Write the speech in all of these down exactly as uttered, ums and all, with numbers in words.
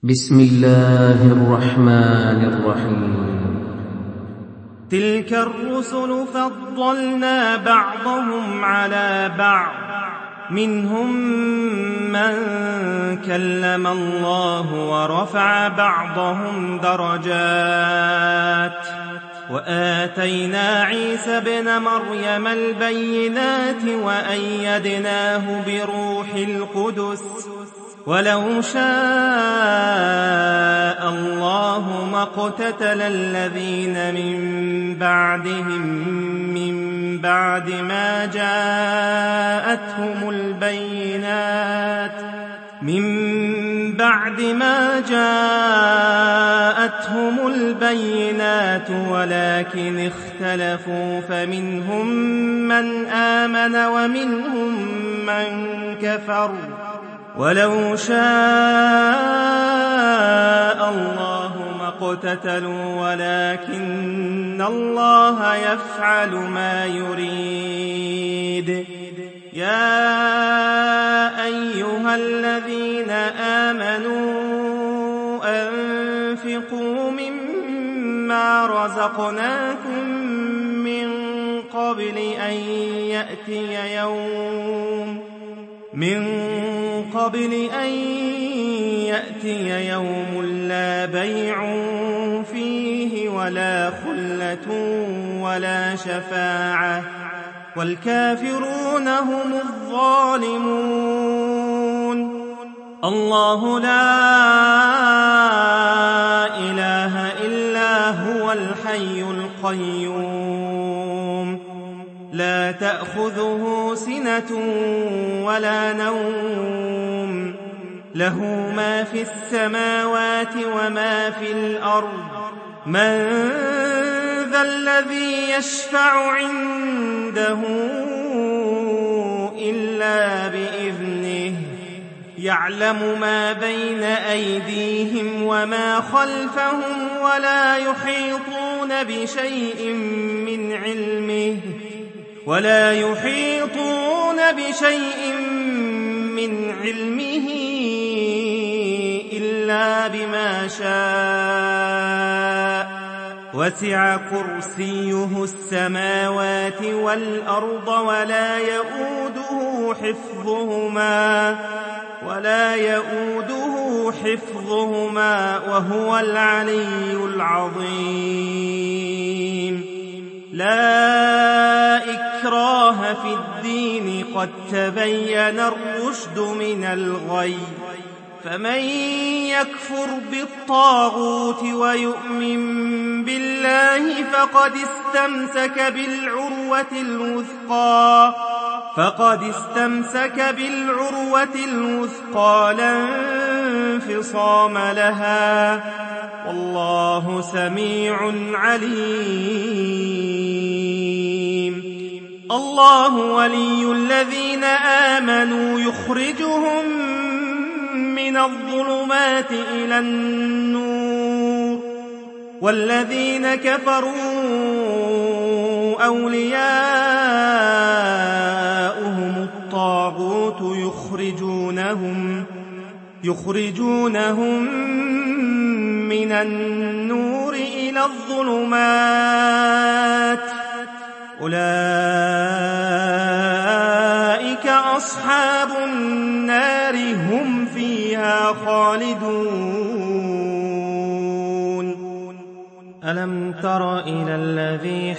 بسم الله الرحمن الرحيم. تلك الرسل فضلنا بعضهم على بعض، منهم من كلم الله ورفع بعضهم درجات، وآتينا عيسى ابن مريم البينات وأيدناه بروح القدس، ولو شاء الله ما اقتتل الذين من بعدهم من بعد ما جاءتهم البينات من بعد ما جاءتهم البينات ولكن اختلفوا، فمنهم من آمن ومنهم من كفر، ولو شاء الله ما اقتتلوا ولكن الله يفعل ما يريد. يا أيها الذين آمنوا أنفقوا مما رزقناكم من قبل أن يأتي يوم من قبل أن يأتي يوم لا بيع فيه ولا خلة ولا شفاعة، والكافرون هم الظالمون. الله لا إله إلا هو الحي القيوم، لا تأخذه سنة ولا نوم، له ما في السماوات وما في الأرض. من ذا الذي يشفع عنده إلا بإذنه، يعلم ما بين أيديهم وما خلفهم، ولا يحيطون بشيء من علمه ولا يحيطون بشيء من علمه إلا بما شاء، وسع كرسيه السماوات والأرض ولا يؤوده حفظهما ولا يؤوده حفظهما وهو العلي العظيم. لا إكراه في الدين، قد تبين الرشد من الغي، فمن يكفر بالطاغوت ويؤمن بالله فقد استمسك بالعروة الوثقى فقد استمسك بالعروة الوثقى لا انفصام لها، والله سميع عليم. الله ولي الذين آمنوا يخرجهم من الظلمات إلى النور، والذين كفروا أولياؤهم الطاغوت يخرجونهم يخرجونهم من النور إلى الظلمات، أولئك أصحاب النار هم فيها خالدون. ألم تر إلى الذي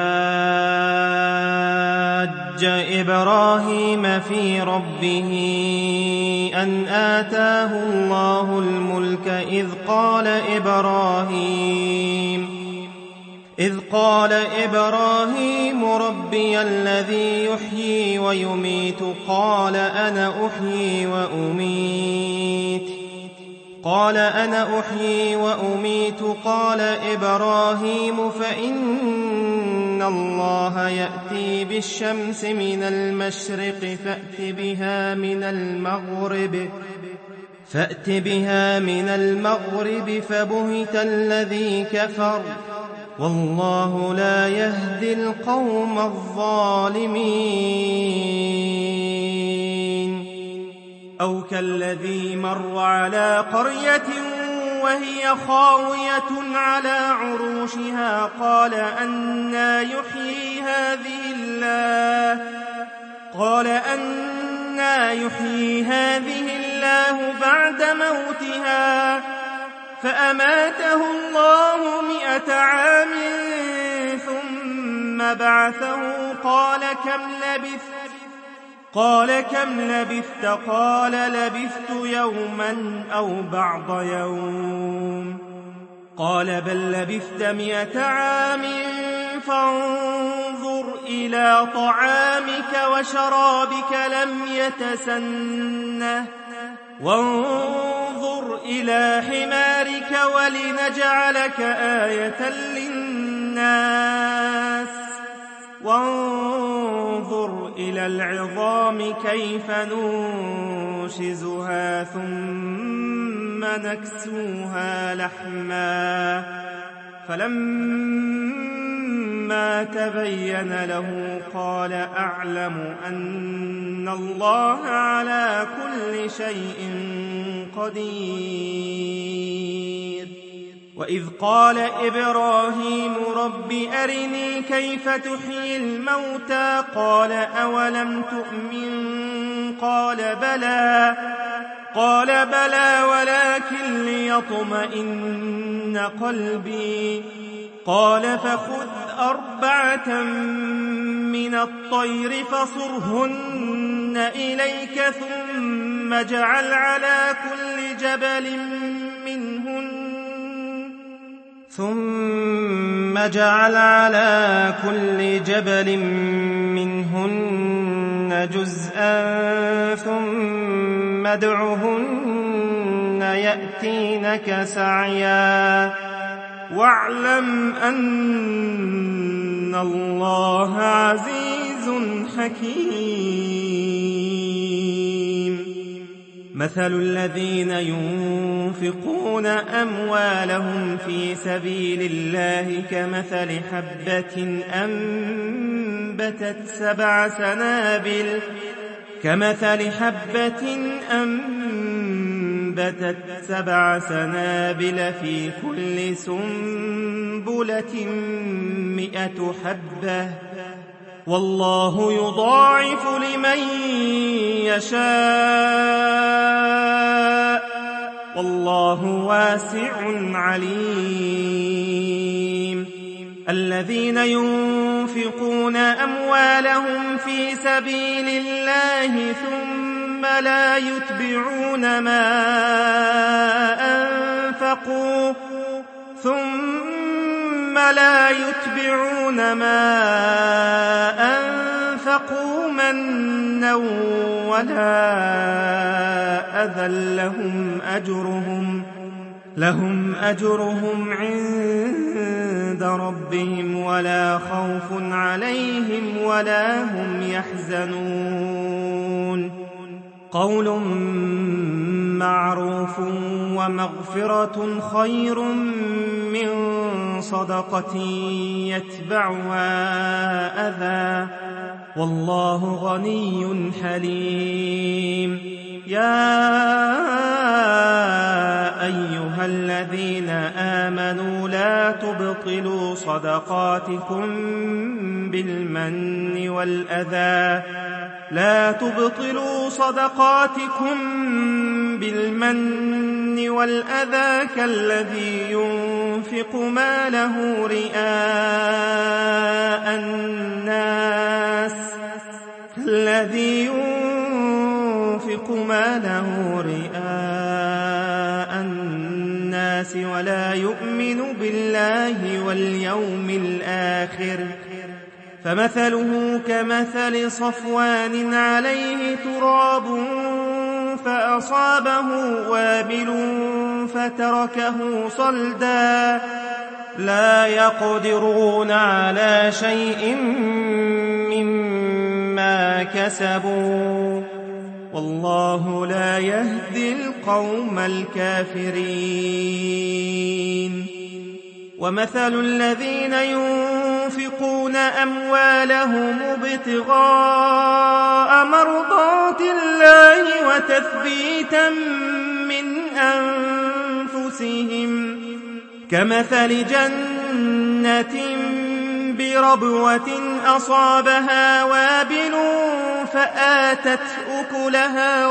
حاج إبراهيم في ربه أن آتاه الله الملك إذ قال إبراهيم إذ قال إبراهيم ربي الذي يحيي ويميت قال أنا أحيي وأميت قال أنا أحيي وأميت قال إبراهيم فإن الله يأتي بالشمس من المشرق فأت بها من المغرب فأت بها من المغرب فبهت الذي كفر، والله لا يهدي القوم الظالمين. أو كالذي مر على قرية وهي خاوية على عروشها قال أنى يحيي هذه الله قال أنى يحيي هذه الله بعد موتها فأماته الله مئة عام ثم بعثه قال كم لبثت قال كم لبثت قال لبثت يوما أو بعض يوم قال بل لبثت مئة عام فانظر إلى طعامك وشرابك لم يتسنه وانظر إلى حمارك ولنجعلك آية للناس وانظر إلى العظام كيف ننشزها ثم نكسوها لحما فلما تبين له قال أعلم أن الله على كل شيء قدير. وإذ قال إبراهيم رب أرني كيف تحيي الموتى قال أولم تؤمن قال بلى قال بلى ولكن ليطمئن قلبي قال فخذ أربعة من الطير فصرهن إليك ثم اجعل على كل جبل منهن ثم اجعل على كل جبل منهن جزءا ثم ادعهن يأتينك سعيا واعلم أن الله عزيز حكيم. مثل الذين ينفقون أموالهم في سبيل الله كمثل حبة أنبتت سبع سنابل كمثل حبة أنبتت سبع سنابل في كل سنبلة مئة حبة والله يضاعف لمن يشاء والله واسع عليم. الذين ينفقون أموالهم في سبيل الله ثم لا يتبعون ما أنفقوا ثم لا يتبعون ما أنفقوا منا ولا أذى لهم أجرهم لهم أجرهم عند ربهم ولا خوف عليهم ولا هم يحزنون. قول معروف ومغفرة خير من صدقة يتبعها أذى والله غني حليم. يا أيها الذين آمنوا لا تبطلوا صدقاتكم بالمن والأذى لا تبطلوا صدقاتكم بالمن والأذى كالذي ينفق ماله رئاء الناس كالذي ينفق ماله رئاء الناس ولا يؤمن بالله واليوم الآخر فمثله كمثل صفوان عليه تراب فأصابه وابل فتركه صلدا لا يقدرون على شيء مما كسبوا والله لا يهدي القوم الكافرين. ومثل الذين ينفقون ينفقون أموالهم ابتغاء مرضات الله وتثبيتا من أنفسهم كمثل جنة بربوة أصابها وابل فآتت أكلها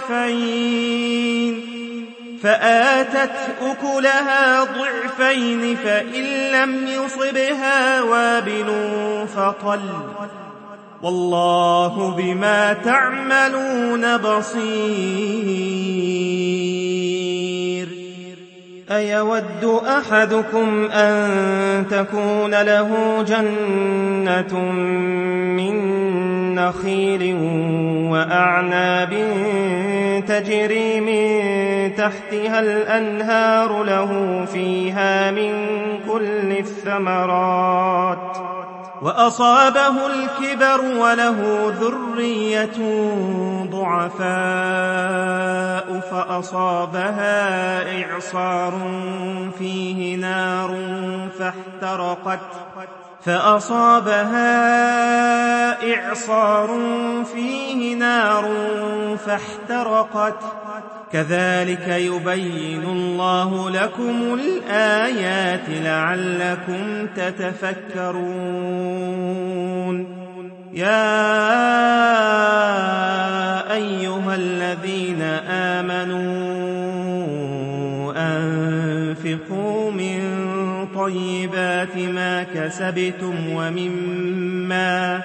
ضعفين فآتت أكلها ضعفين فإن لم يصبها وابل فطل والله بما تعملون بصير. أيود أحدكم أن تكون له جنة من نخيل وأعناب تجري من تحتها الأنهار له فيها من كل الثمرات وأصابه الكبر وله ذرية ضعفاء فأصابها إعصار فيه نار فاحترقت فأصابها إعصار فيه نار فاحترقت كذلك يبين الله لكم الآيات لعلكم تتفكرون. يا أيها الذين آمنوا أنفقوا من طيبات ما كسبتم ومما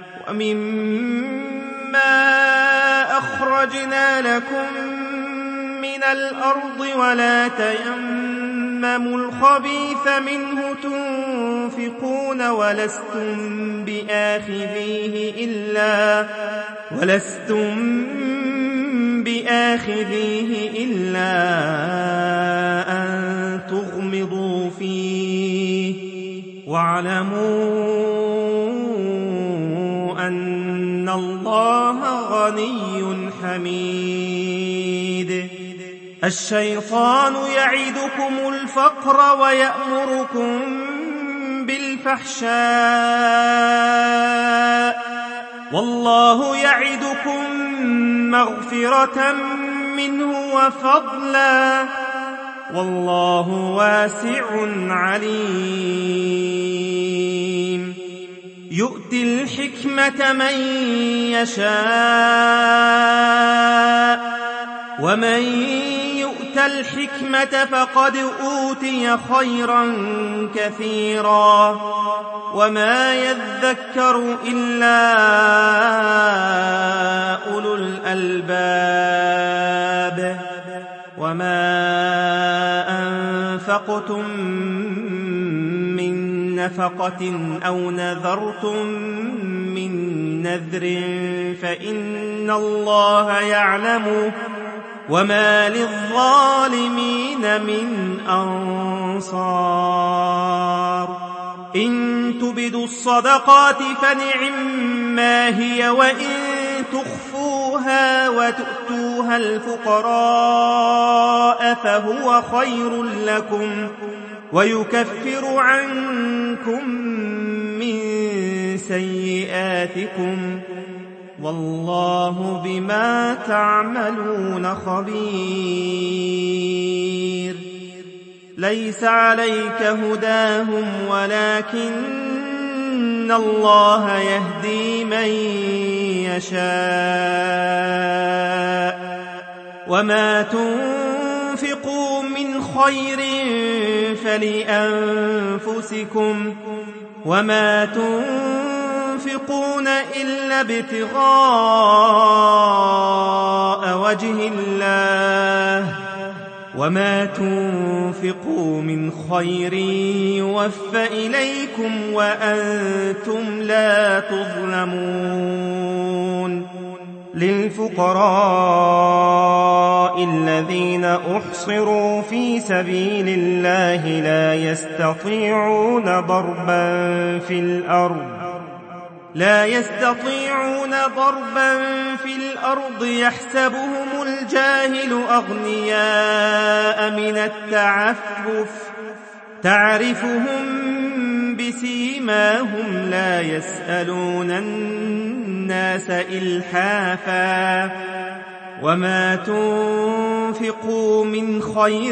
ومما أخرجنا لكم من الأرض ولا تيمموا الخبيث منه تنفقون ولستم بآخذيه إلا ولستم بآخذيه إلا أن تغمضوا فيه واعلموا أن الله غني حميد. الشيطان يعدكم الفقر ويأمركم بالفحشاء والله يعدكم مغفرة منه وفضلا والله واسع عليم. يؤتي الحكمة من يشاء ومن يؤت الحكمة فقد أوتي خيرا كثيرا وما يذكر إلا أولو الألباب. وما أنفقتم من نفقة أو نذرتم من نذر فإن الله يعلمه وما للظالمين من أنصار. إن تبدوا الصدقات فنعما هي وإن تخفوها وتؤتوها الفقراء فهو خير لكم ويكفر عنكم من سيئاتكم والله بما تعملون خبير. ليس عليك هداهم ولكن الله يهدي من يشاء وما تنفقوا من خير فلأنفسكم وما تنفقون إلا ابتغاء وجه الله وما تنفقوا من خير يوفى إليكم وأنتم لا تظلمون. للفقراء الذين أحصروا في سبيل الله لا يستطيعون ضربا في الأرض لا يستطيعون ضربا في الأرض يحسبهم الجاهل أغنياء من التعفف تعرفهم بسيماهم ما هم لا يسألون الناس إلحافا وما تنفقوا من خير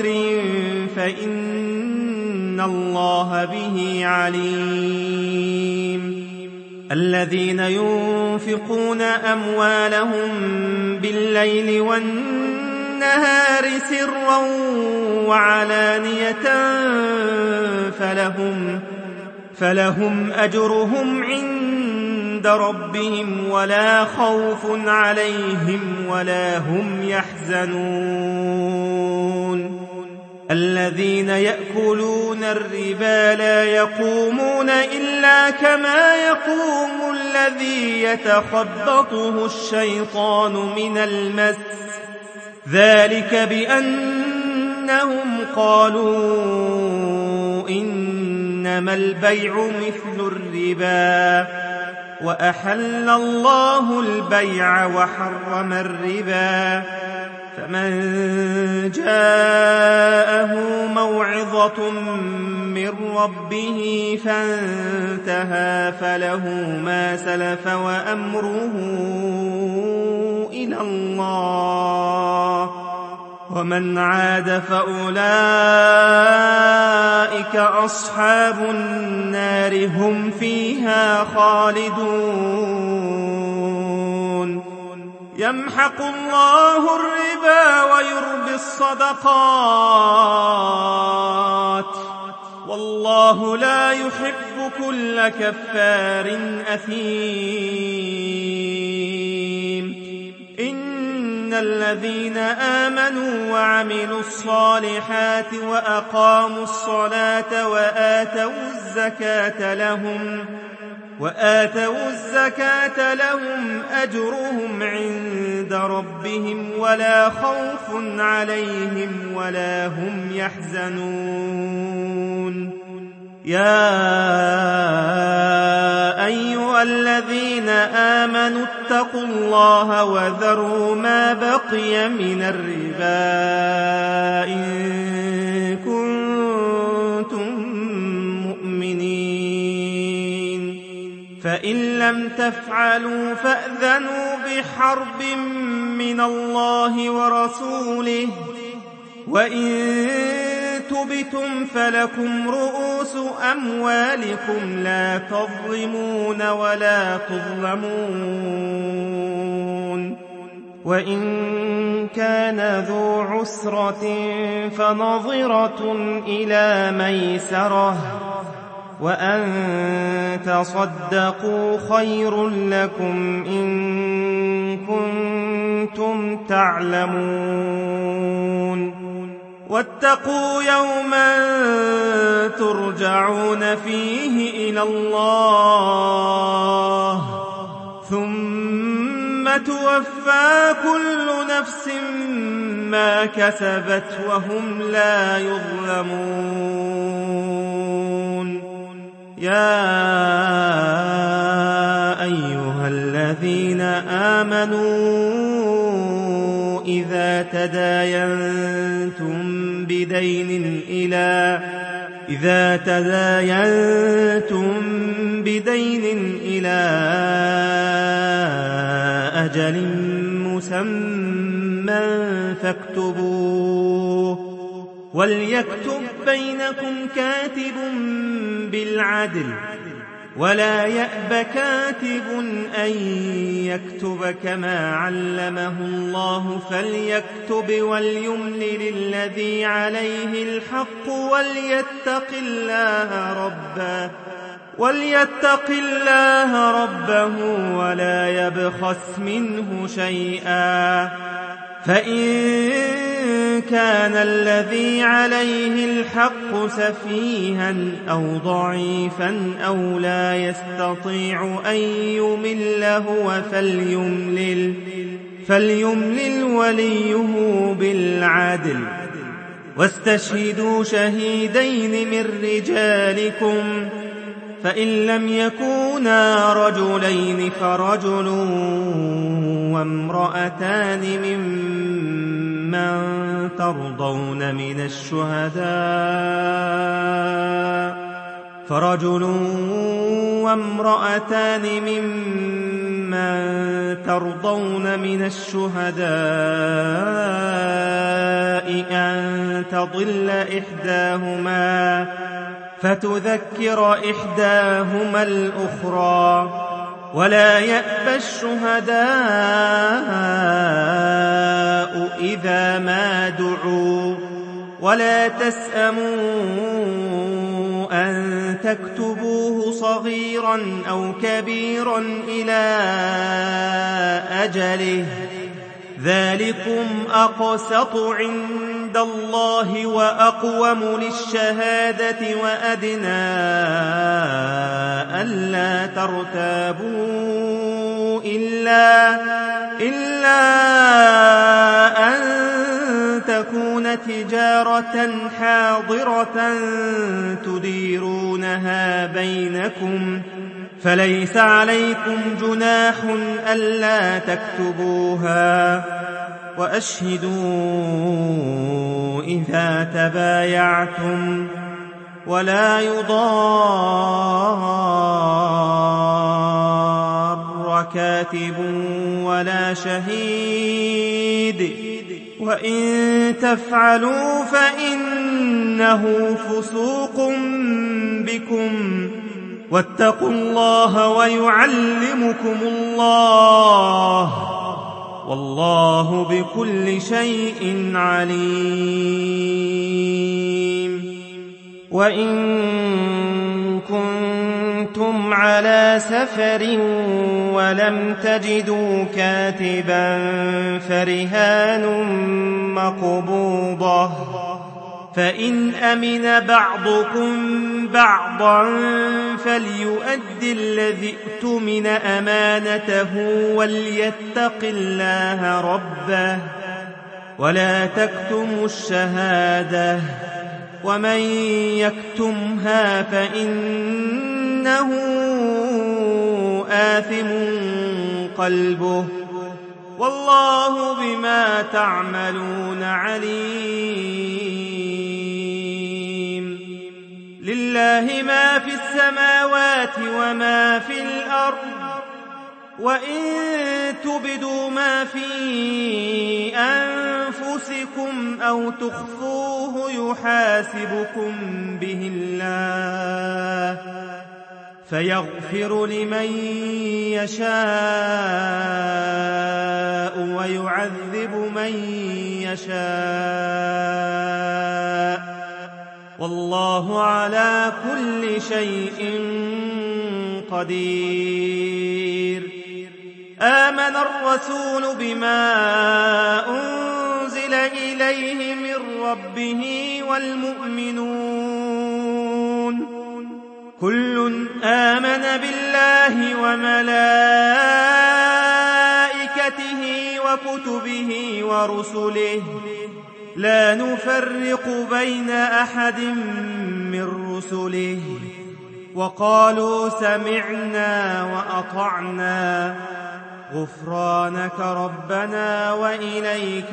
فإن الله به عليم الذين ينفقون أموالهم بالليل والنهار سرا وعلانية فلهم, فلهم أجرهم عند ربهم ولا خوف عليهم ولا هم يحزنون الذين يأكلون الربا لا يقومون إلا كما يقوم الذي يتخبطه الشيطان من المس ذلك بأنهم قالوا إنما البيع مثل الربا وأحل الله البيع وحرم الربا فمن جاءه موعظة من ربه فانتهى فله ما سلف وأمره إلى الله ومن عاد فأولئك أصحاب النار هم فيها خالدون يمحق الله الربا ويربي الصدقات والله لا يحب كل كفار أثيم إن الذين آمنوا وعملوا الصالحات وأقاموا الصلاة وآتوا الزكاة لهم وآتوا الزكاة لهم أجرهم عند ربهم ولا خوف عليهم ولا هم يحزنون يا أيها الذين آمنوا اتقوا الله وذروا ما بقي من الربا إن كنتم مؤمنين فإن لم تفعلوا فأذنوا بحرب من الله ورسوله وإن تبتم فلكم رؤوس أموالكم لا تظلمون ولا تظلمون وإن كان ذو عسرة فنظرة إلى ميسرة وأن تصدقوا خير لكم إن كنتم تعلمون واتقوا يوما ترجعون فيه إلى الله ثم توفى كل نفس ما كسبت وهم لا يظلمون يا أيها الذين آمنوا إذا تداينتم بدين إلى إذا تداينتم بدين إلى أجل مسمى فاكتبوه وليكتب بينكم كاتب بالعدل ولا يأب كاتب أن يكتب كما علمه الله فليكتب وليملل الذي عليه الحق وليتق الله ربه وليتق الله ربه ولا يبخس منه شيئا فإن كان الذي عليه الحق سفيها أو ضعيفا أو لا يستطيع أن يمل هو فليملل, فليملل وليه بالعدل واستشهدوا شهيدين من رجالكم فإن لم يكونا رجلين فرجل وامرأتان ممن ترضون من الشهداء فرجل وامرأتان ممن ترضون من الشهداء أن تضل إحداهما فتذكر إحداهما الأخرى ولا يأبى الشهداء إذا ما دعوا ولا تسأموا أن تكتبوه صغيرا أو كبيرا إلى أجله ذلكم أقسط عند الله وأقوم للشهادة وأدنى ألا ترتابوا إلا, إلا أن تكون تجارة حاضرة تديرونها بينكم فليس عليكم جناح ألا تكتبوها وأشهدوا إذا تبايعتم ولا يضار كاتب ولا شهيد وإن تفعلوا فإنه فسوق بكم واتقوا الله ويعلمكم الله والله بكل شيء عليم. وإن كنتم على سفر ولم تجدوا كاتبا فرهان مقبوضة فإن أمن بعضكم بعضا فليؤد الذي اؤتمن أمانته وليتق الله ربه ولا تكتموا الشهادة ومن يكتمها فإنه آثم قلبه والله بما تعملون عليم. لله ما في السماوات وما في الأرض وإن تبدوا ما في أنفسكم أو تخفوه يحاسبكم به الله فيغفر لمن يشاء ويعذب من يشاء والله على كل شيء قدير. آمن الرسول بما أنزل إليه من ربه والمؤمنون كل آمن بالله وملائكته وكتبه ورسله لا نفرق بين أحد من رسله وقالوا سمعنا وأطعنا غفرانك ربنا وإليك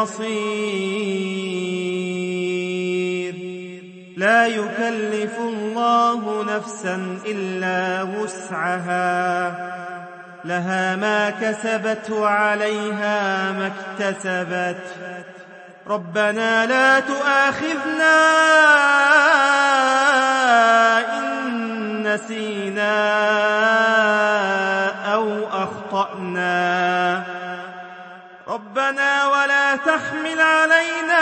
المصير. لا يكلف الله نفسا إلا وسعها لها ما كسبت وعليها ما اكتسبت ربنا لا تؤاخذنا إن نسينا أو أخطأنا ربنا ولا تحمل علينا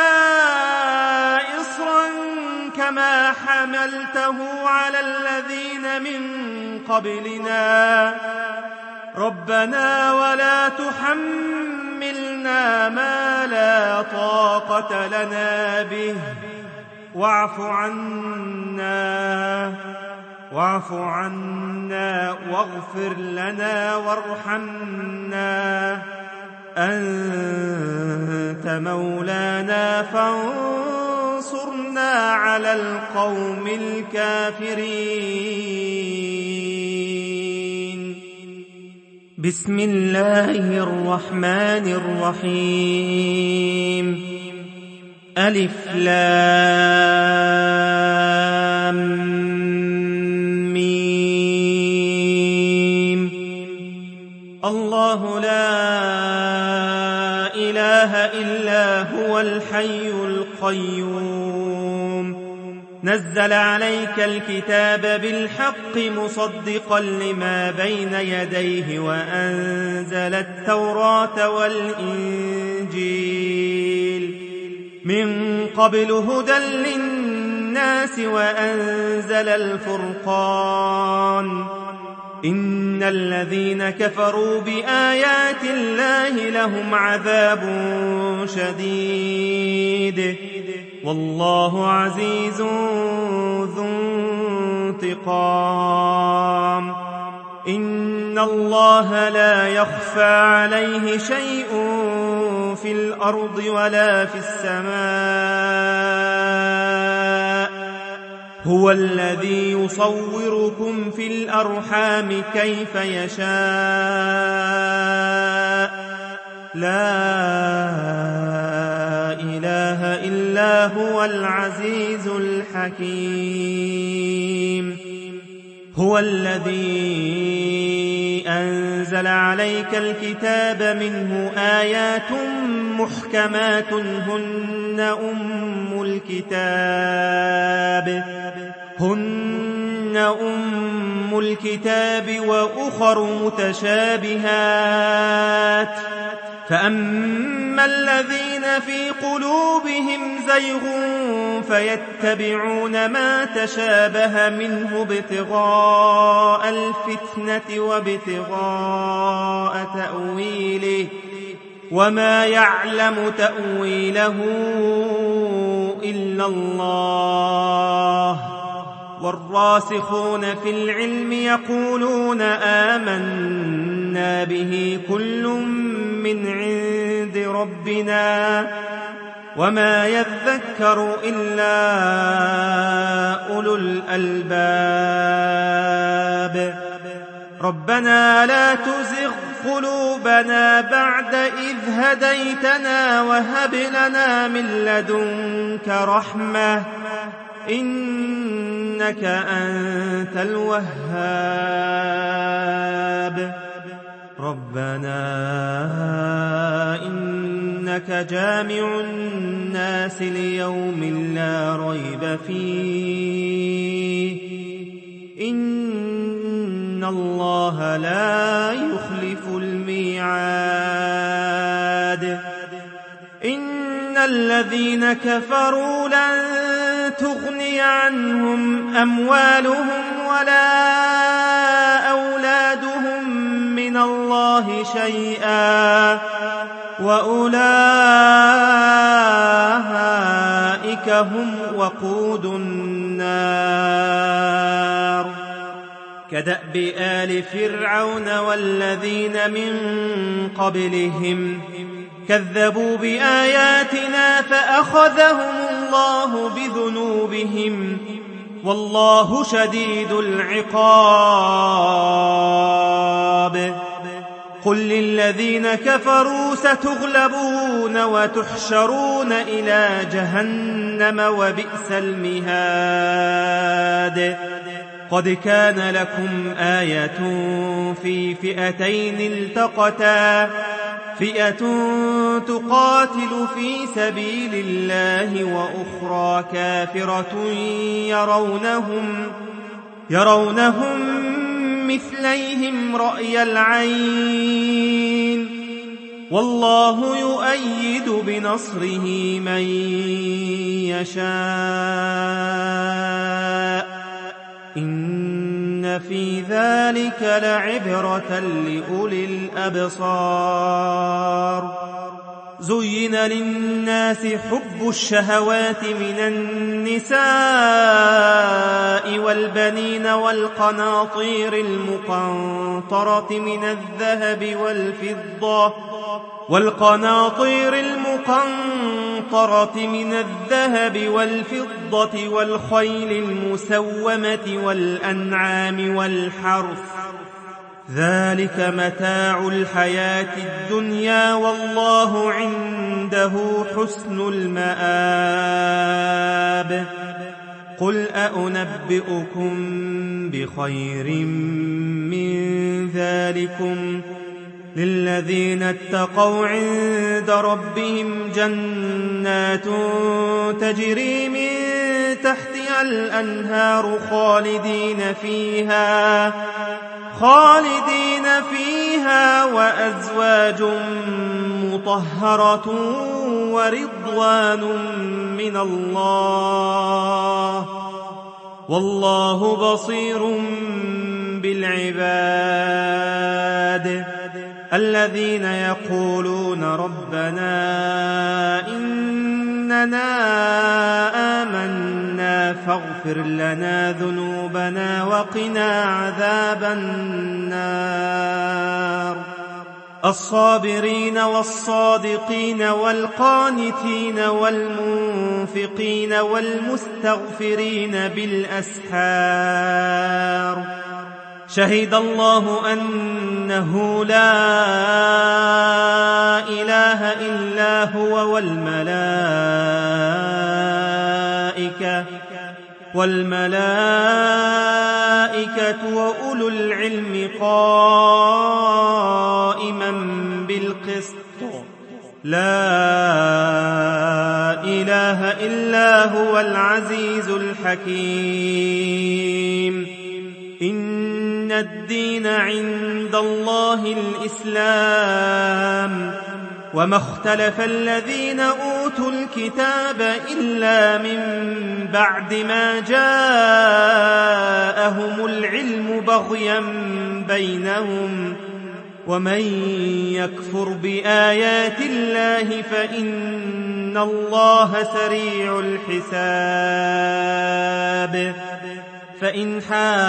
إصرا كما حملته على الذين من قبلنا ربنا ولا تحملنا ما لا طاقة لنا به واعف عنا واعف عنا واغفر لنا وارحمنا أنت مولانا فانصرنا على القوم الكافرين. بسم الله الرحمن الرحيم. ألف لام هو الحي القيوم نزل عليك الكتاب بالحق مصدقا لما بين يديه وأنزل التوراة والإنجيل من قبل هدى للناس وأنزل الفرقان إن الذين كفروا بآيات الله لهم عذاب شديد والله عزيز ذو انتقام إن الله لا يخفى عليه شيء في الأرض ولا في السماء هو الذي يصوركم في الأرحام كيف يشاء لا إله إلا هو العزيز الحكيم هو الذي أنزل عليك الكتاب منه آيات محكمات هن أم الكتاب هن أم الكتاب وأخر متشابهات فأما الذين في قلوبهم زيغ فيتبعون ما تشابه منه ابتغاء الفتنة وابتغاء تأويله وما يعلم تأويله إلا الله والراسخون في العلم يقولون آمنا به كل من عند ربنا وما يذكر إلا أولو الألباب ربنا لا تزغ قلوبنا بعد إذ هديتنا وهب لنا من لدنك رحمة إنك أنت الوهاب ربنا إنك جامع الناس ليوم لا ريب فيه إن الله لا يخلف الميعاد إن الذين كفروا لن تغني عنهم أموالهم ولا أولادهم من الله شيئا وأولئك هم وقود النار كدأب آل فرعون والذين من قبلهم كذبوا بآياتنا فأخذهم الله بذنوبهم والله شديد العقاب قل للذين كفروا ستغلبون وتحشرون إلى جهنم وبئس المهاد قد كان لكم آية في فئتين التقتا فئة تقاتل في سبيل الله وأخرى كافرة يرونهم يرونهم مثليهم رأي العين والله يؤيد بنصره من يشاء إن في ذلك لعبرة لأولي الأبصار زين للناس حب الشهوات من النساء والبنين والقناطير المقنطرة من الذهب والفضة والقناطير المقنطرة من الذهب والفضة والخيل المسومة والأنعام والحرث ذلك متاع الحياة الدنيا والله عنده حسن المآب قل أأنبئكم بخير من ذلكم للذين اتقوا عند ربهم جنات تجري من تحتها الأنهار خالدين فيها خالدين فيها وأزواج مطهرة ورضوان من الله والله بصير بالعباد الذين يقولون ربنا إننا آمنا فاغفر لنا ذنوبنا وقنا عذاب النار الصابرين والصادقين والقانتين والمنفقين والمستغفرين بالأسحار شهد الله أنه لا إله إلا هو والملائكة والملائكة وأولو العلم قائما بالقسط لا إله إلا هو العزيز الحكيم إن الدين عند الله الإسلام وما اختلف الذين أوتوا الكتاب إلا من بعد ما جاءهم العلم بغيا بينهم ومن يكفر بآيات الله فإن الله سريع الحساب فإن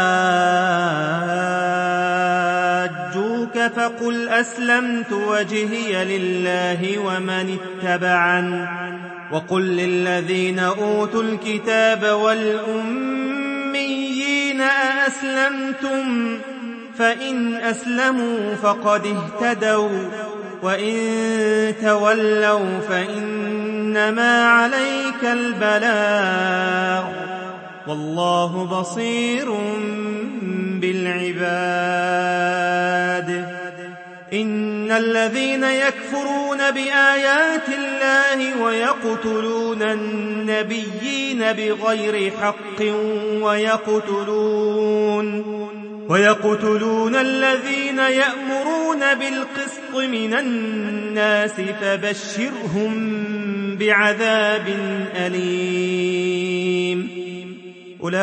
حاجوك فقل أسلمت وجهي لله ومن اتبعن وقل للذين أوتوا الكتاب والأميين أأسلمتم فإن أسلموا فقد اهتدوا وإن تولوا فإنما عليك البلاغ والله بصير بالعباد إن الذين يكفرون بآيات الله ويقتلون النبيين بغير حق ويقتلون ويقتلون الذين يأمرون بالقسط من الناس فبشرهم بعذاب أليم أولئك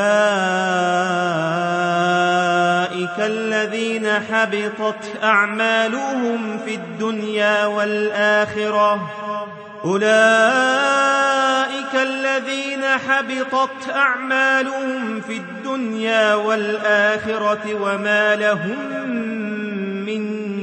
الذين حبطت أعمالهم في الدنيا والآخرة أولئك الذين حبطت أعمالهم في الدنيا والآخرة وما لهم من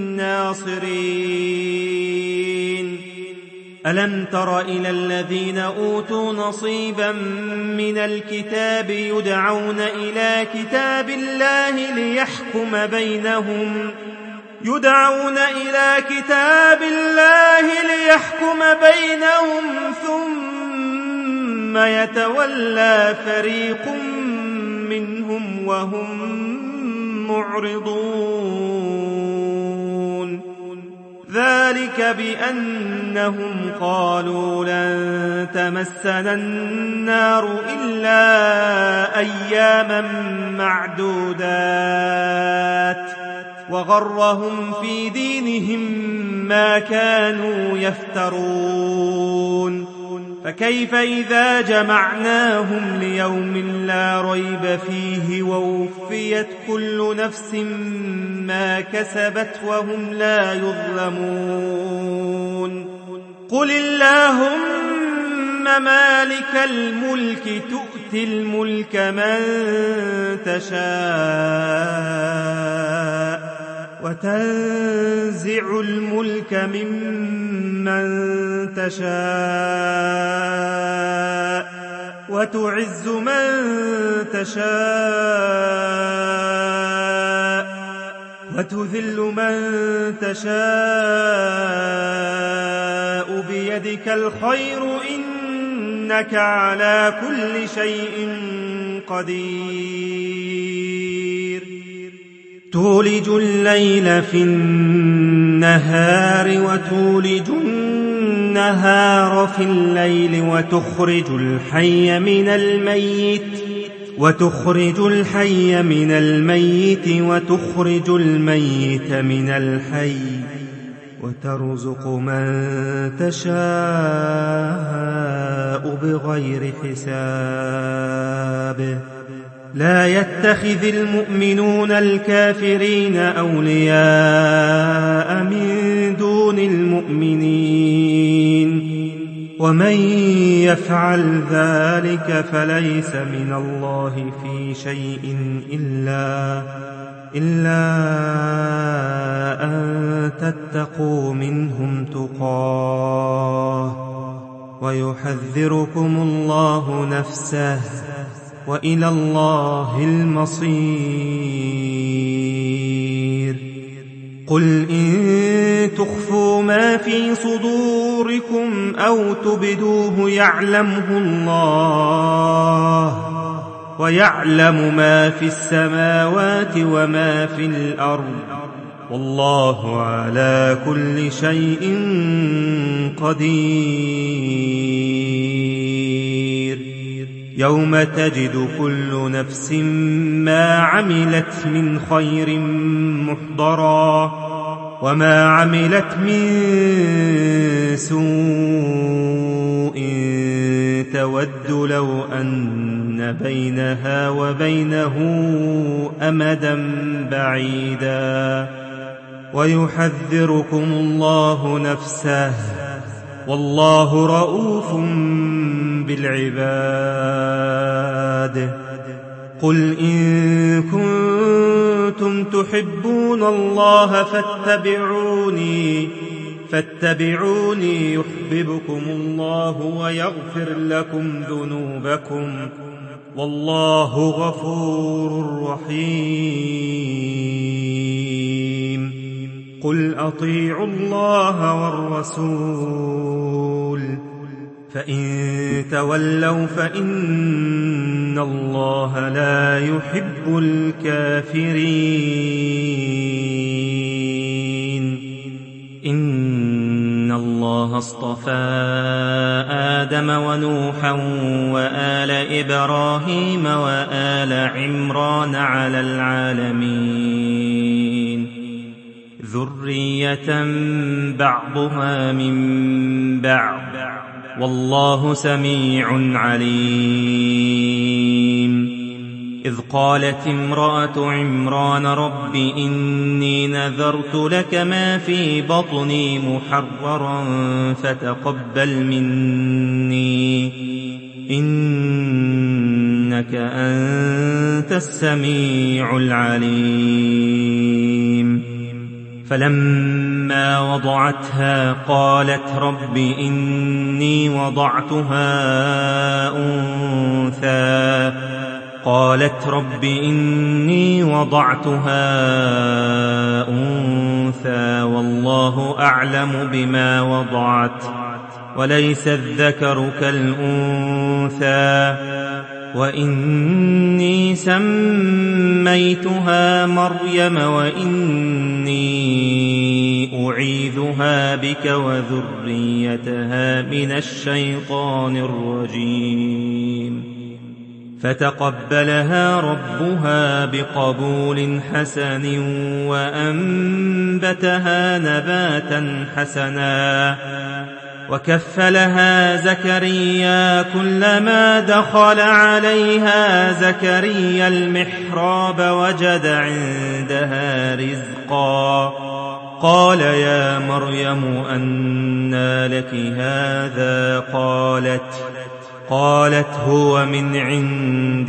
ناصرين ألم تر إلى الذين أوتوا نصيبا من الكتاب يدعون إلى كتاب الله ليحكم بينهم يدعون إلى كتاب الله ليحكم بينهم ثم يتولى فريق منهم وهم معرضون ذلك بأنهم قالوا لن تمسنا النار إلا أياما معدودات وغرهم في دينهم ما كانوا يفترون فكيف إذا جمعناهم ليوم لا ريب فيه ووفيت كل نفس ما كسبت وهم لا يظلمون قل اللهم مالك الملك تؤتي الملك من تشاء وتنزع الملك ممن تشاء وتعز من تشاء وتذل من تشاء بيدك الخير إنك على كل شيء قدير تولج الليل في النهار وتولج النهار في الليل وتخرج الحي من الميت وتخرج الحي من الميت وتخرج الميت من الحي وترزق من تشاء بغير حساب. لا يتخذ المؤمنون الكافرين أولياء من دون المؤمنين ومن يفعل ذلك فليس من الله في شيء إلا إلا أن تتقوا منهم تقاه ويحذركم الله نفسه وإلى الله المصير. قل إن تخفوا ما في صدوركم أو تبدوه يعلمه الله ويعلم ما في السماوات وما في الأرض والله على كل شيء قدير. يوم تجد كل نفس ما عملت من خير محضرا وما عملت من سوء تود لو أن بينها وبينه أمدا بعيدا ويحذركم الله نفسه والله رؤوف بالعباد. قل إن كنتم تحبون الله فاتبعوني فاتبعوني يحببكم الله ويغفر لكم ذنوبكم والله غفور رحيم. قل أطيعوا الله والرسول فإن تولوا فإن الله لا يحب الكافرين. إن الله اصطفى آدم ونوحا وآل إبراهيم وآل عمران على العالمين ذرية بعضها من بعض والله سميع عليم. إذ قالت امرأة عمران رب إني نذرت لك ما في بطني محررا فتقبل مني إنك أنت السميع العليم. فلما وضعتها قالت رب إني وضعتها أنثى قالت رب إني وضعتها أنثى والله أعلم بما وضعت وليس الذكر كالأنثى وإني سميتها مريم وإني أعيذها بك وذريتها من الشيطان الرجيم. فتقبلها ربها بقبول حسن وأنبتها نباتا حسنا وكفلها زكريا كلما دخل عليها زكريا المحراب وجد عندها رزقا قال يا مريم أنى لك هذا قالت قالت هو من عند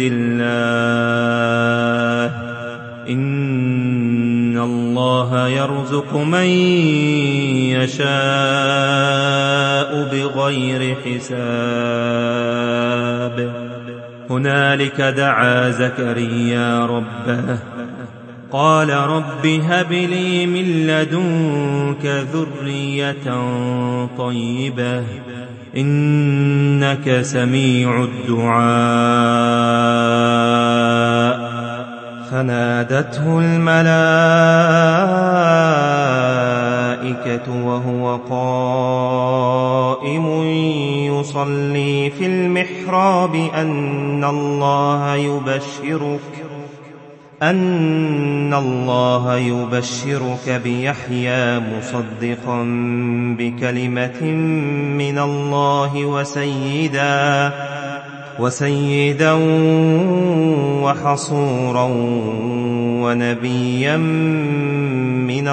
الله إن الله يرزق من يشاء بغير حساب. هنالك دعا زكريا ربه قال رب هب لي من لدنك ذرية طيبة إنك سميع الدعاء. فنادته الملائكة وهو قائم يصلي في المحراب أن الله يبشرك أن الله يبشرك بيحيى مصدقا بكلمة من الله وسيدا وسيدا وحصورا ونبيا من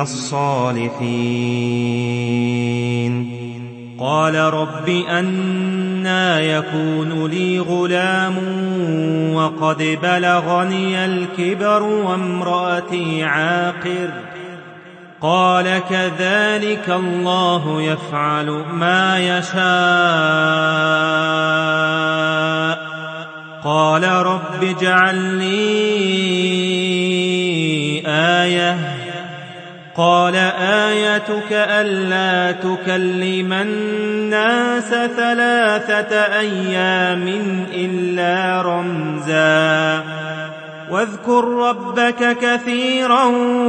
الصالحين. قال رب أنى يكون لي غلام وقد بلغني الكبر وامرأتي عاقر؟ قال كذلك الله يفعل ما يشاء. قال رب اجعل لي آية. قال آيتك ألا تكلم الناس ثلاثة أيام إلا رمزا واذكر ربك كثيرا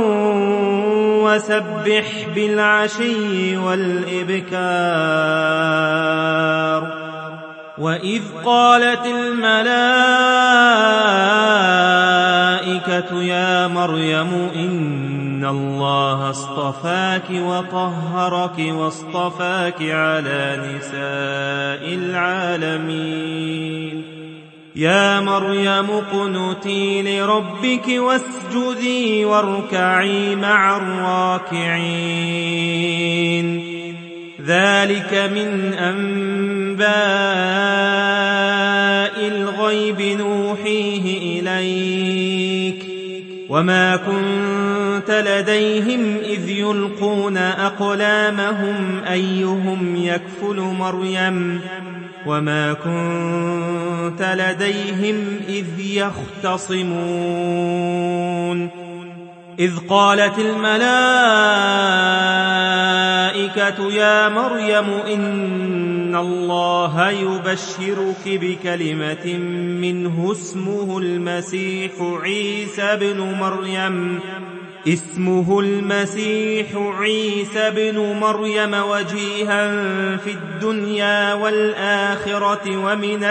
وسبح بالعشي والإبكار. وإذ قالت الملائكة يا مريم إن الله اصطفاك وطهرك واصطفاك على نساء العالمين. يا مريم اقنتي لربك واسجدي واركعي مع الراكعين. ذلك من أنباء الغيب نوحيه إليك وما كنت لديهم إذ يلقون أقلامهم أيهم يكفل مريم وما كنت لديهم إذ يختصمون. إذ قالت الملائكة يا مريم إن الله يبشرك بكلمة منه اسمه المسيح عيسى بن مريم اسمه المسيح عيسى بن مريم وجيها في الدنيا والآخرة ومن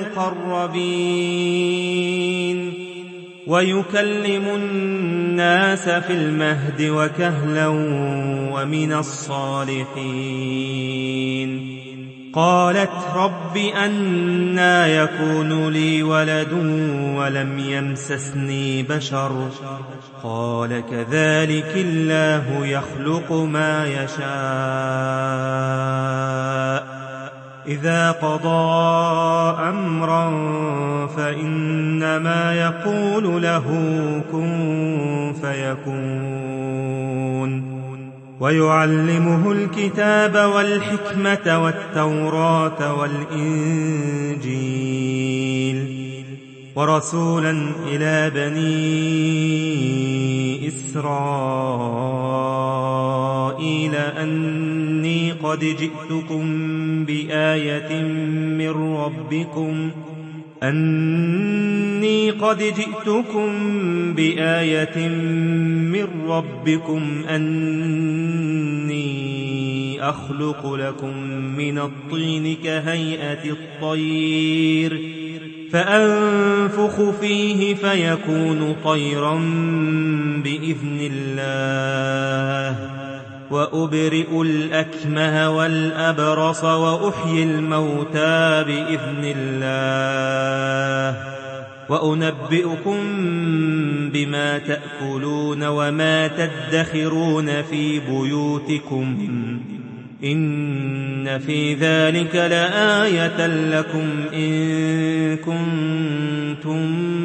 المقربين ويكلم الناس في المهد وكهلا ومن الصالحين. قالت رب أنى يكون لي ولد ولم يمسسني بشر؟ قال كذلك الله يخلق ما يشاء. إذا قضى أمرا فإنما يقول له كن فيكون. ويعلمه الكتاب والحكمة والتوراة والإنجيل ورسولا إلى بني إسرائيل أني قد جئتكم بآية من ربكم أني قد جئتكم بآية من ربكم أني أخلق لكم من الطين كهيئة الطير فأنفخ فيه فيكون طيرا بإذن الله وأبرئ الأكمه والأبرص وأحيي الموتى بإذن الله وأنبئكم بما تأكلون وما تدخرون في بيوتكم إن في ذلك لآية لكم إن كنتم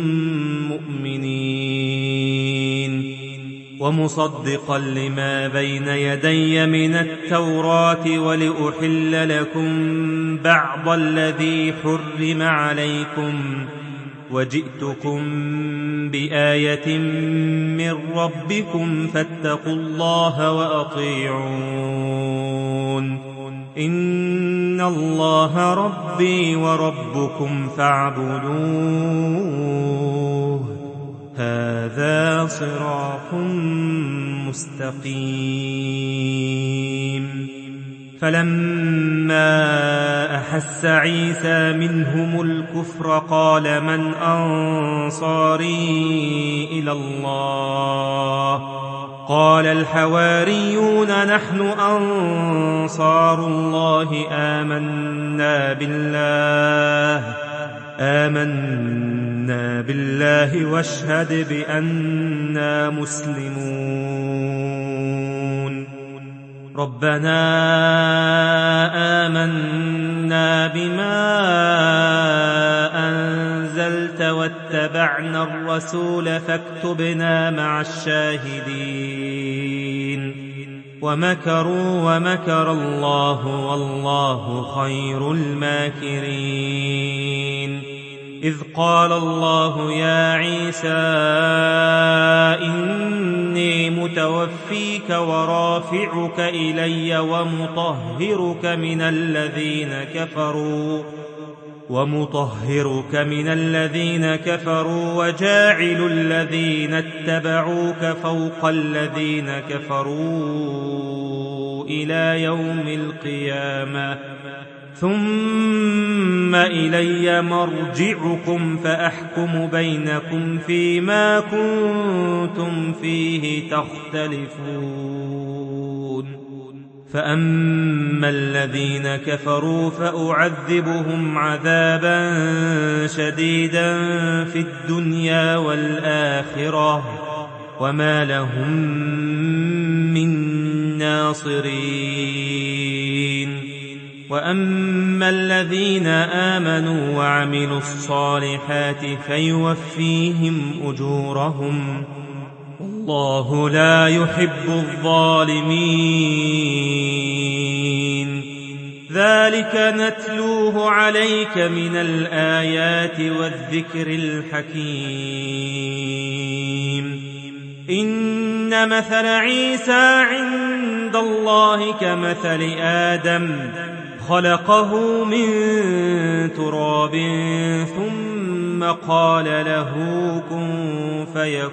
مؤمنين. ومصدقا لما بين يدي من التوراة ولأحل لكم بعض الذي حرم عليكم وجئتكم بآية من ربكم فاتقوا الله وأطيعون. إن الله ربي وربكم فاعبدوه هذا صراط مستقيم. فلما أحس عيسى منهم الكفر قال من أنصاري إلى الله قال الحواريون نحن أنصار الله آمنا بالله آمنا بالله واشهد بأننا مسلمون. ربنا آمنا بما أنزلت واتبعنا الرسول فاكتبنا مع الشاهدين. ومكروا ومكر الله والله خير الماكرين. إذ قال الله يا عيسى إني متوفيك ورافعك إلي ومطهرك من الذين كفروا ومطهرك من الذين كفروا وجاعل الذين اتبعوك فوق الذين كفروا إلى يوم القيامة ثم إلي مرجعكم فأحكم بينكم فيما كنتم فيه تختلفون. فأما الذين كفروا فأعذبهم عذابا شديدا في الدنيا والآخرة وما لهم من ناصرين. وأما الذين آمنوا وعملوا الصالحات فيوفيهم أجورهم والله لا يحب الظالمين. ذلك نتلوه عليك من الآيات والذكر الحكيم. إن مثل عيسى عند الله كمثل آدم خلقه من تراب ثم قال له كن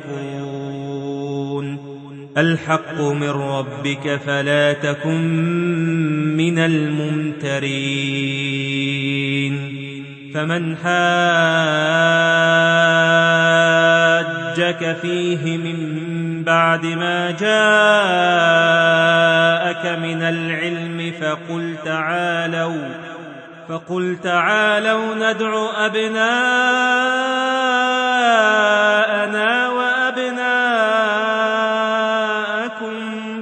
فيكون. الحق من ربك فلا تكن من الممترين. فمن حاجك فيه من بعد ما جاءك من العلم فقل تعالوا فقل تعالوا ندع أبناءنا وأبناءكم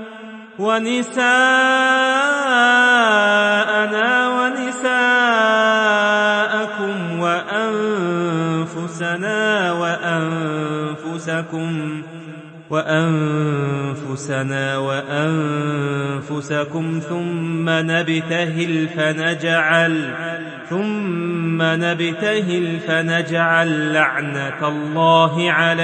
ونساءنا ونساءكم وأنفسنا وأنفسكم وأنفسنا وأنفسكم ثم نبتهل فنجعل ثم نبتهل فنجعل لعنة الله على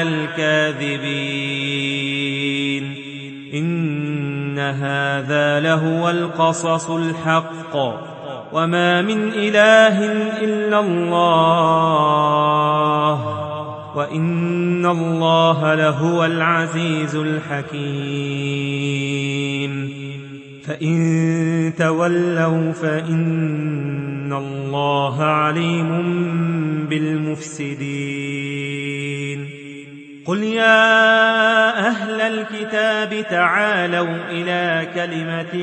الكاذبين. إن هذا لهو القصص الحق وما من إله إلا الله وإن الله لهو العزيز الحكيم. فإن تولوا فإن الله عليم بالمفسدين. قل يا أهل الكتاب تعالوا إلى كلمة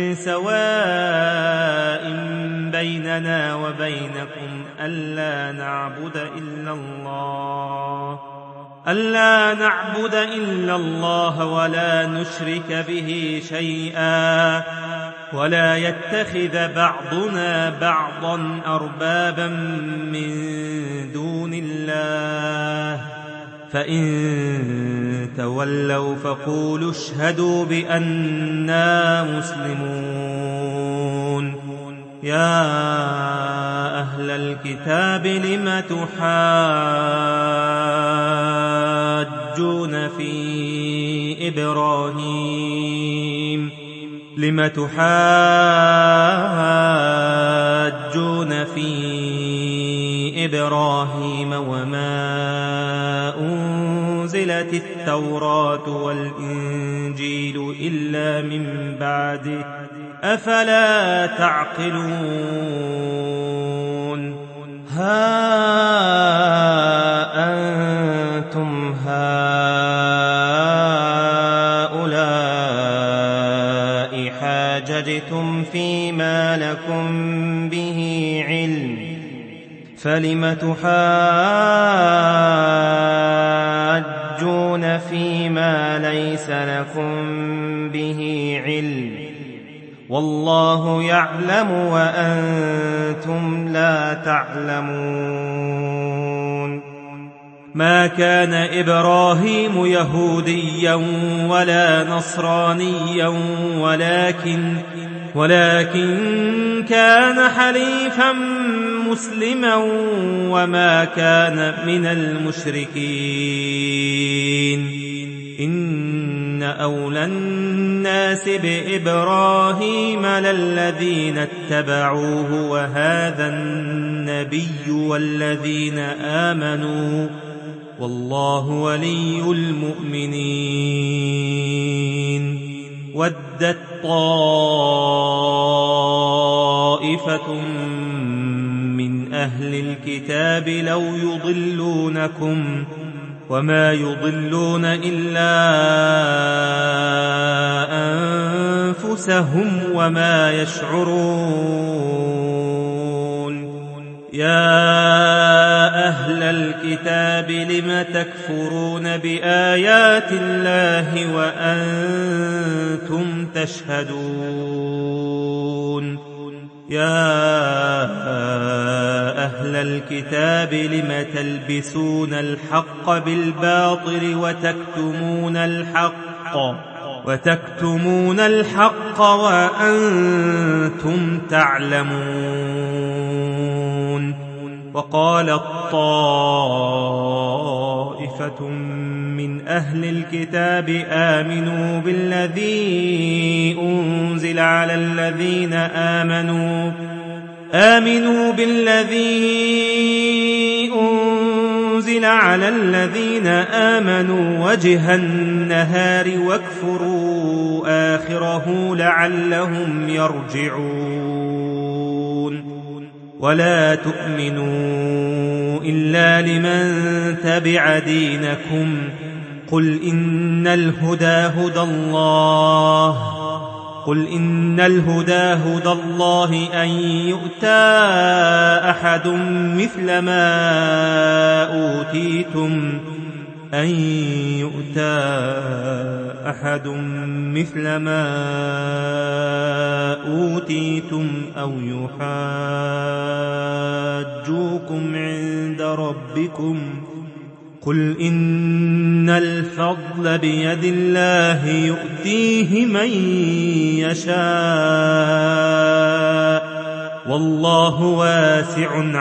سواء بيننا وبينكم ألا نعبد إلا الله ألا نعبد إلا الله ولا نشرك به شيئا ولا يتخذ بعضنا بعضا أربابا من دون الله. فإن تولوا فقولوا اشهدوا بأننا مسلمون. يا أهل الكتاب لم تحاجون في إبراهيم لم تحاجون في إبراهيم وما أنزلت التوراة والإنجيل إلا من بعده أفلا تعقلون ها أنتم هؤلاء حاججتم فيما لكم به علم فلم تحاجون فيما ليس لكم به علم والله يعلم وأنتم لا تعلمون ما كان إبراهيم يهوديا ولا نصرانيا ولكن ولكن كان حنيفا مسلما وما كان من المشركين إن أولى الناس بإبراهيم للذين اتبعوه وهذا النبي والذين آمنوا والله ولي المؤمنين ودت طائفة من أهل الكتاب لو يضلونكم وما يضلون إلا أنفسهم وما يشعرون يا أهل الكتاب لم تكفرون بآيات الله وأنتم تشهدون يا أهل الكتاب لم تلبسون الحق بالباطل وتكتمون الحق وتكتمون الحق وأنتم تعلمون وقالت طائفة من أهل الكتاب آمنوا بالذي أنزل على الذين آمنوا آمنوا بالذي أنزل على الذين آمنوا وجه النهار واكفروا آخره لعلهم يرجعون ولا تؤمنوا إلا لمن تبع دينكم قل إن الهدى هدى الله قل إن الهدى هدى الله أن يؤتى أحد مثل ما أوتيتم أن يؤتى أحد مثل ما أوتيتم أو يحاجوكم عند ربكم قل إن الفضل بيد الله يؤتيه من يشاء والله واسع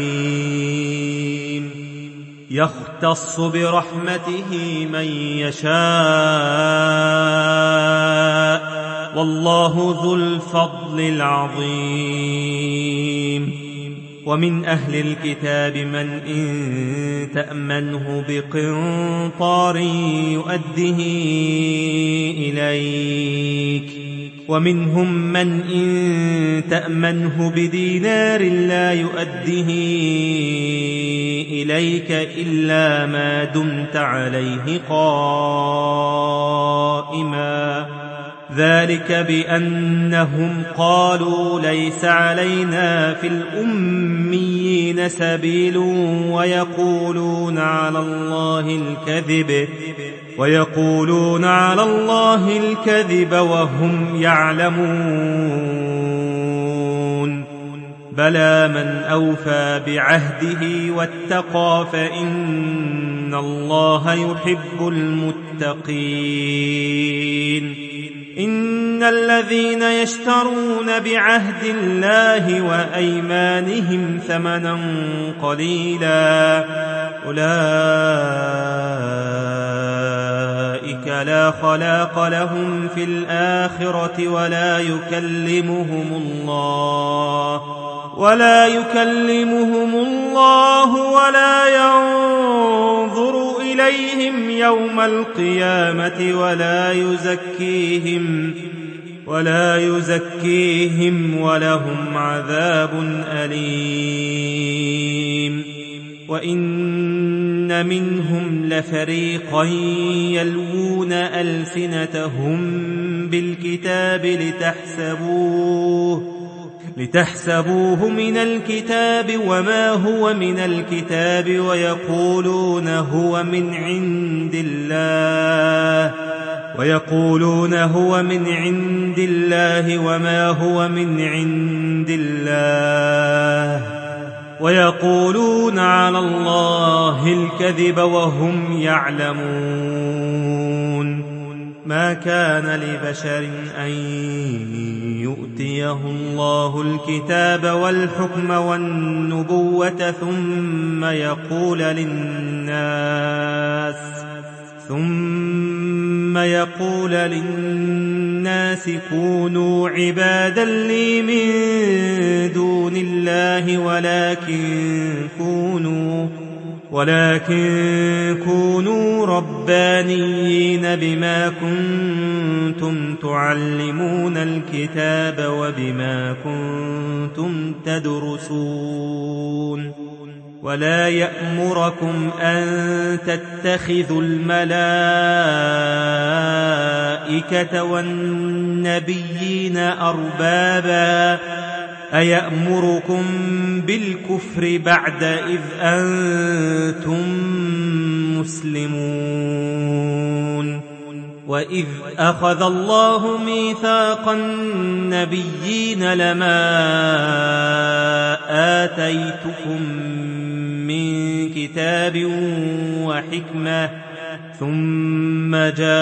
عليم يختص برحمته من يشاء والله ذو الفضل العظيم ومن أهل الكتاب من إن تأمنه بقنطار يؤده إليك ومنهم من إن تأمنه بدينار لا يؤده إليك إلا ما دمت عليه قائما ذلك بأنهم قالوا ليس علينا في الأميين سبيل ويقولون على الله الكذب ويقولون على الله الكذب وهم يعلمون بلى من أوفى بعهده واتقى فإن الله يحب المتقين إن الذين يشترون بعهد الله وأيمانهم ثمنا قليلا أولئك لا خلاق لهم في الآخرة ولا يكلمهم الله ولا يكلمهم الله ولا ينظر إليهم يوم القيامة ولا يزكيهم ولا يزكيهم ولهم عذاب أليم. وإن منهم لفريقا يلوون ألسنتهم بالكتاب لتحسبوه لتحسبوه من الكتاب وما هو من الكتاب ويقولون هو من عند الله ويقولون هو من عند الله وما هو من عند الله ويقولون على الله الكذب وهم يعلمون. ما كان لبشر أن يؤتيه الله الكتاب والحكم والنبوة ثم يقول للناس ثم يقول للناس كونوا عبادا لي من دون الله ولكن كونوا ولكن كونوا ربانيين بما كنتم تعلمون الكتاب وبما كنتم تدرسون. ولا يأمركم أن تتخذوا الملائكة والنبيين أربابا أيأمركم بالكفر بعد إذ أنتم مسلمون. وإذ أخذ الله ميثاق النبيين لما آتيتكم من كتاب وحكمة ثم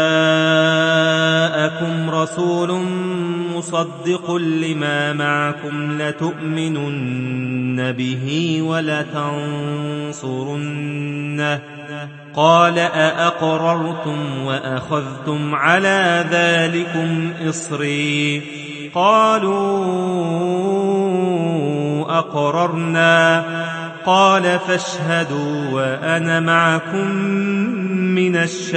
جاءكم رسول مصدق لما معكم لتؤمنن به ولتنصرنه قال أأقررتم وأخذتم على ذلكم إصري قالوا أقررنا قال فاشهدوا وأنا معكم من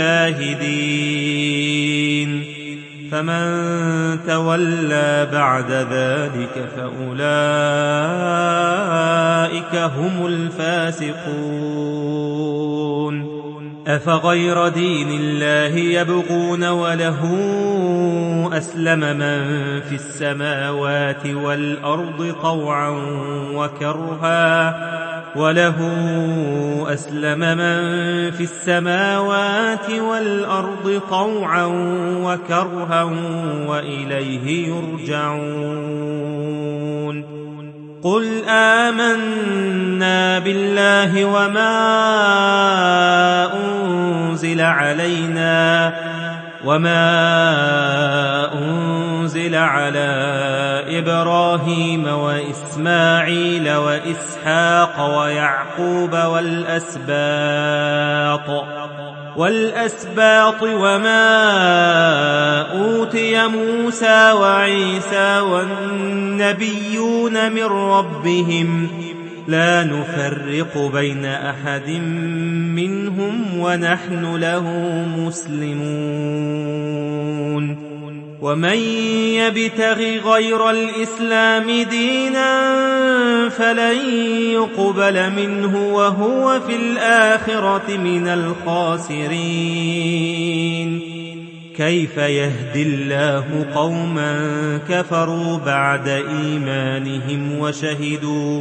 الشاهدين. فمن تولى بعد ذلك فأولئك هم الفاسقون. أفغير دين الله يبغون وله أسلم من في السماوات والأرض طوعا وكرها وله أسلم من في السماوات والأرض طوعا وكرها وإليه يرجعون. قل آمنا بالله وما أنزل علينا وما أنزل على إبراهيم وإسماعيل وإسحاق ويعقوب والأسباط والأسباط وما أوتي موسى وعيسى والنبيون من ربهم لا نفرق بين أحد منهم ونحن له مسلمون. ومن يبتغ غير الإسلام دينا فلن يقبل منه وهو في الآخرة من الخاسرين. كيف يهدي الله قوما كفروا بعد إيمانهم وشهدوا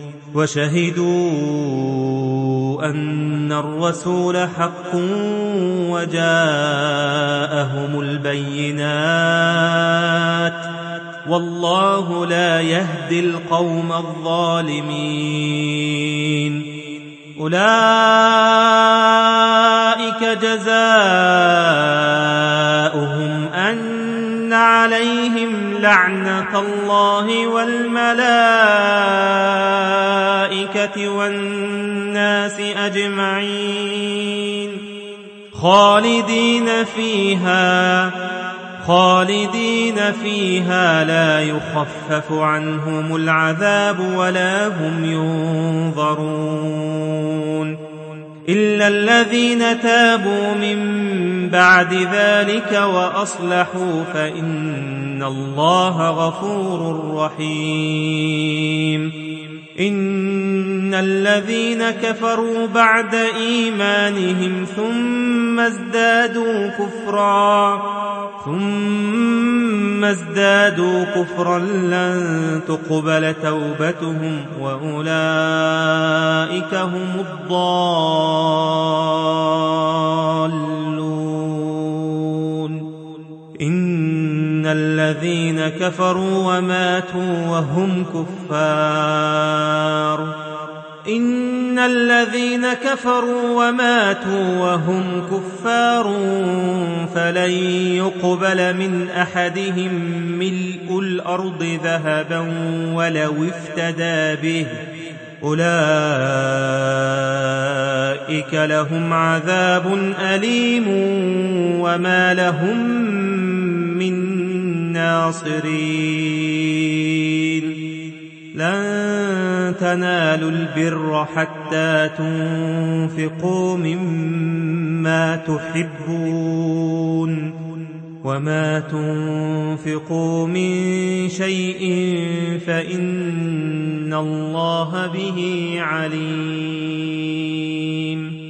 وشهدوا أن الرسول حق وجاءهم البينات والله لا يهدي القوم الظالمين. أولئك جزاؤهم أن عليهم لعنة الله والملائكة والناس أجمعين خالدين فيها خالدين فيها لا يخفف عنهم العذاب ولا هم ينظرون. إلا الذين تابوا من بعد ذلك وأصلحوا فإن الله غفور رحيم. إن الذين كفروا بعد إيمانهم ثم ازدادوا كفرا ثم ازدادوا كفرا لن تقبل توبتهم وأولئك هم الضالون. إن الذين كفروا وماتوا وهم كفار إن الذين كفروا وماتوا وهم كفار فلن يقبل من أحدهم ملء الأرض ذهبا ولو افتدى به أولئك لهم عذاب أليم وما لهم من ناصرين. لن تنالوا البر حتى تنفقوا مما تحبون وما تنفقوا من شيء فإن الله به عليم.